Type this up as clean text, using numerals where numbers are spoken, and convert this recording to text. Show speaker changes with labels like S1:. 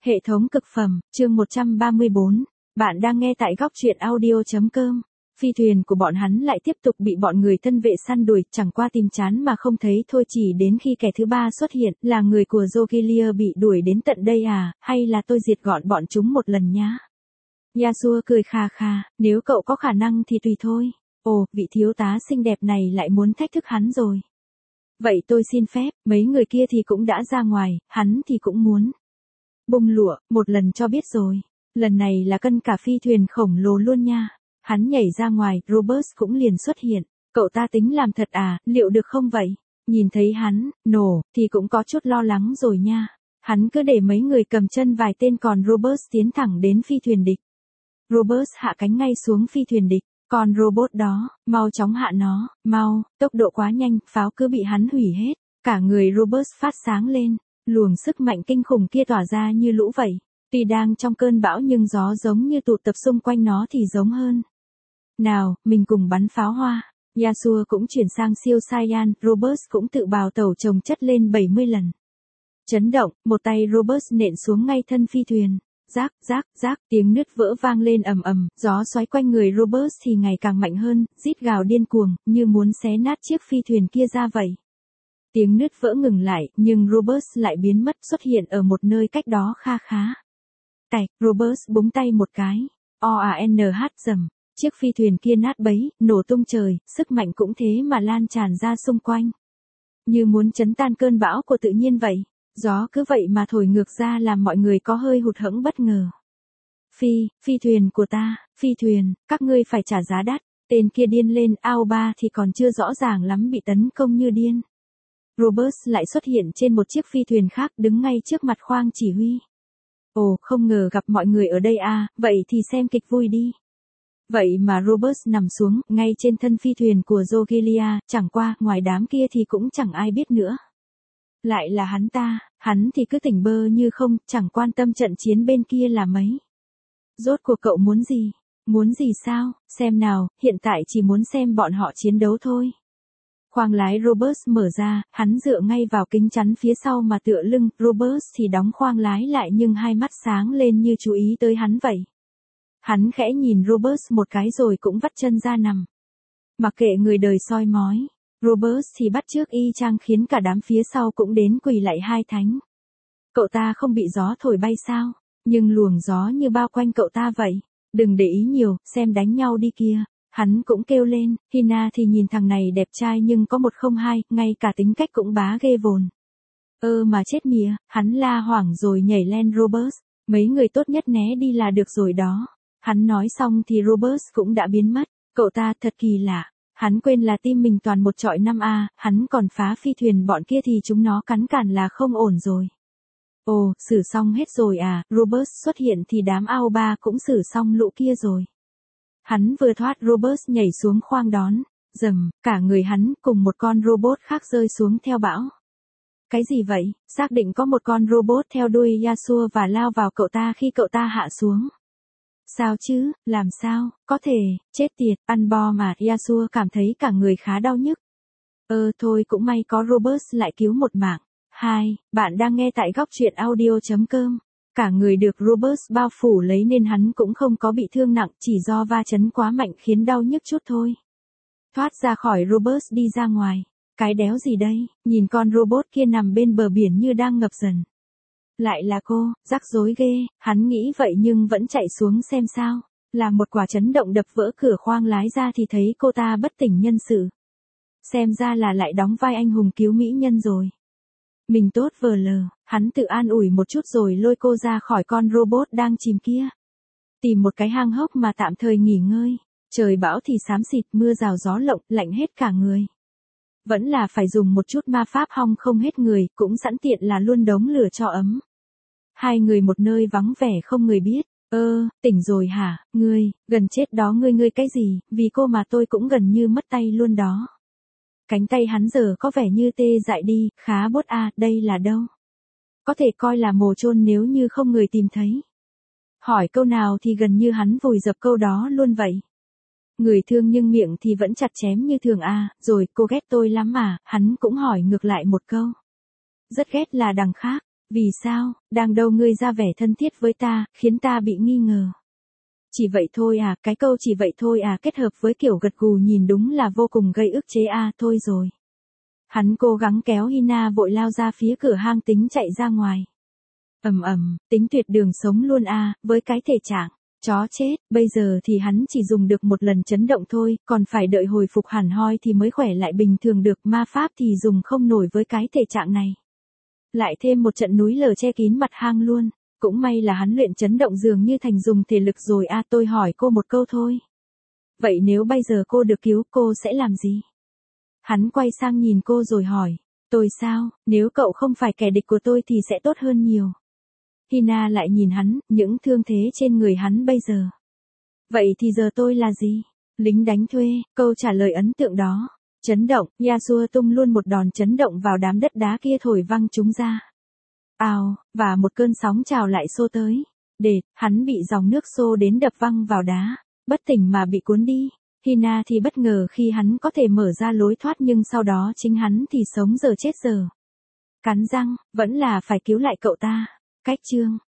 S1: Hệ thống cực phẩm, chương 134. Bạn đang nghe tại góc truyện audio.com. Phi thuyền của bọn hắn lại tiếp tục bị bọn người thân vệ săn đuổi, chẳng qua tìm chán mà không thấy thôi, chỉ đến khi kẻ thứ ba xuất hiện, là người của Zogilia bị đuổi đến tận đây à, hay là tôi diệt gọn bọn chúng một lần nhá. Yasuo cười khà khà, nếu cậu có khả năng thì tùy thôi. Ồ, vị thiếu tá xinh đẹp này lại muốn thách thức hắn rồi. Vậy tôi xin phép, mấy người kia thì cũng đã ra ngoài, hắn thì cũng muốn. Bung lụa, một lần cho biết rồi. Lần này là cân cả phi thuyền khổng lồ luôn nha. Hắn nhảy ra ngoài, Robert cũng liền xuất hiện. Cậu ta tính làm thật à, liệu được không vậy? Nhìn thấy hắn, nổ, thì cũng có chút lo lắng rồi nha. Hắn cứ để mấy người cầm chân vài tên, còn Robert tiến thẳng đến phi thuyền địch. Robert hạ cánh ngay xuống phi thuyền địch. Còn robot đó, mau chóng hạ nó, mau, tốc độ quá nhanh, pháo cứ bị hắn hủy hết. Cả người Robert phát sáng lên. Luồng sức mạnh kinh khủng kia tỏa ra như lũ vậy. Tuy đang trong cơn bão nhưng gió giống như tụ tập xung quanh nó thì giống hơn. Nào, mình cùng bắn pháo hoa. Yasuo cũng chuyển sang siêu Saiyan, Robert cũng tự bào tẩu chồng chất lên 70 lần. Chấn động, một tay Robert nện xuống ngay thân phi thuyền. Rác, rác, rác, tiếng nứt vỡ vang lên ầm ầm, gió xoáy quanh người Robert thì ngày càng mạnh hơn, rít gào điên cuồng, như muốn xé nát chiếc phi thuyền kia ra vậy. Tiếng nứt vỡ ngừng lại, nhưng Robert lại biến mất, xuất hiện ở một nơi cách đó kha khá. Cạch, Robert búng tay một cái. OANH rầm. Chiếc phi thuyền kia nát bấy, nổ tung trời, sức mạnh cũng thế mà lan tràn ra xung quanh. Như muốn chấn tan cơn bão của tự nhiên vậy. Gió cứ vậy mà thổi ngược ra làm mọi người có hơi hụt hẫng bất ngờ. Phi thuyền của ta, phi thuyền, các ngươi phải trả giá đắt. Tên kia điên lên, Aoba thì còn chưa rõ ràng lắm bị tấn công như điên. Robert lại xuất hiện trên một chiếc phi thuyền khác, đứng ngay trước mặt khoang chỉ huy. Ồ, không ngờ gặp mọi người ở đây à, vậy thì xem kịch vui đi. Vậy mà Robert nằm xuống, ngay trên thân phi thuyền của Zogilia, chẳng qua, ngoài đám kia thì cũng chẳng ai biết nữa. Lại là hắn ta, hắn thì cứ tỉnh bơ như không, chẳng quan tâm trận chiến bên kia là mấy. Rốt cuộc cậu muốn gì? Muốn gì sao? Xem nào, hiện tại chỉ muốn xem bọn họ chiến đấu thôi. Khoang lái Robert mở ra, hắn dựa ngay vào kính chắn phía sau mà tựa lưng, Robert thì đóng khoang lái lại nhưng hai mắt sáng lên như chú ý tới hắn vậy. Hắn khẽ nhìn Robert một cái rồi cũng vắt chân ra nằm. Mặc kệ người đời soi mói, Robert thì bắt chước y chang khiến cả đám phía sau cũng đến quỳ lạy hai thánh. Cậu ta không bị gió thổi bay sao? Nhưng luồng gió như bao quanh cậu ta vậy. Đừng để ý nhiều, xem đánh nhau đi kia. Hắn cũng kêu lên, Hina thì nhìn thằng này đẹp trai nhưng có một không hai, ngay cả tính cách cũng bá ghê vồn. Mà chết mía, hắn la hoảng rồi nhảy lên Robert, mấy người tốt nhất né đi là được rồi đó. Hắn nói xong thì Robert cũng đã biến mất, cậu ta thật kỳ lạ, hắn quên là team mình toàn một trọi 5A, hắn còn phá phi thuyền bọn kia thì chúng nó cắn cản là không ổn rồi. Ồ, xử xong hết rồi à, Robert xuất hiện thì đám Aoba cũng xử xong lũ kia rồi. Hắn vừa thoát Robert nhảy xuống khoang đón, rầm, cả người hắn cùng một con robot khác rơi xuống theo bão. Cái gì vậy? Xác định có một con robot theo đuôi Yasuo và lao vào cậu ta khi cậu ta hạ xuống. Sao chứ, làm sao, có thể, chết tiệt, ăn bo mà, Yasuo cảm thấy cả người khá đau nhức. Thôi cũng may có Robert lại cứu một mạng. Bạn đang nghe tại góc truyện audio.com. Cả người được Robert bao phủ lấy nên hắn cũng không có bị thương nặng, chỉ do va chấn quá mạnh khiến đau nhức chút thôi. Thoát ra khỏi Robert đi ra ngoài. Cái đéo gì đây, nhìn con robot kia nằm bên bờ biển như đang ngập dần. Lại là cô, rắc rối ghê, hắn nghĩ vậy nhưng vẫn chạy xuống xem sao. Là một quả chấn động đập vỡ cửa khoang lái ra thì thấy cô ta bất tỉnh nhân sự. Xem ra là lại đóng vai anh hùng cứu mỹ nhân rồi. Mình tốt vờ lờ, hắn tự an ủi một chút rồi lôi cô ra khỏi con robot đang chìm kia. Tìm một cái hang hốc mà tạm thời nghỉ ngơi. Trời bão thì xám xịt, mưa rào gió lộng, lạnh hết cả người. Vẫn là phải dùng một chút ma pháp hong không hết người, cũng sẵn tiện là luôn đống lửa cho ấm. Hai người một nơi vắng vẻ không người biết. Tỉnh rồi hả, ngươi, gần chết đó ngươi cái gì, vì cô mà tôi cũng gần như mất tay luôn đó. Cánh tay hắn giờ có vẻ như tê dại đi, khá bốt à, đây là đâu? Có thể coi là mồ chôn nếu như không người tìm thấy. Hỏi câu nào thì gần như hắn vùi dập câu đó luôn vậy. Người thương nhưng miệng thì vẫn chặt chém như thường à, rồi cô ghét tôi lắm mà, hắn cũng hỏi ngược lại một câu. Rất ghét là đằng khác, Vì sao, đang đâu ngươi ra vẻ thân thiết với ta, khiến ta bị nghi ngờ. Chỉ vậy thôi à, cái câu chỉ vậy thôi à kết hợp với kiểu gật gù nhìn đúng là vô cùng gây ức chế à, thôi rồi. Hắn cố gắng kéo Hina vội lao ra phía cửa hang tính chạy ra ngoài. Tính tuyệt đường sống luôn à, với cái thể trạng, chó chết, bây giờ thì hắn chỉ dùng được một lần chấn động thôi, còn phải đợi hồi phục hẳn hoi thì mới khỏe lại bình thường được, ma pháp thì dùng không nổi với cái thể trạng này. Lại thêm một trận núi lở che kín mặt hang luôn, cũng may là hắn luyện chấn động dường như thành dùng thể lực rồi à, tôi hỏi cô một câu thôi. Vậy nếu bây giờ cô được cứu, cô sẽ làm gì? Hắn quay sang nhìn cô rồi hỏi, tôi sao, nếu cậu không phải kẻ địch của tôi thì sẽ tốt hơn nhiều. Hina lại nhìn hắn, những thương thế trên người hắn bây giờ. Vậy thì giờ tôi là gì? Lính đánh thuê, câu trả lời ấn tượng đó. Chấn động, Yasuo tung luôn một đòn chấn động vào đám đất đá kia thổi văng chúng ra. Ào, và một cơn sóng trào lại xô tới. Hắn bị dòng nước xô đến đập văng vào đá, bất tỉnh mà bị cuốn đi. Hina thì bất ngờ khi hắn có thể mở ra lối thoát nhưng sau đó chính hắn thì sống giờ chết giờ. Cắn răng, vẫn là phải cứu lại cậu ta. Cách chương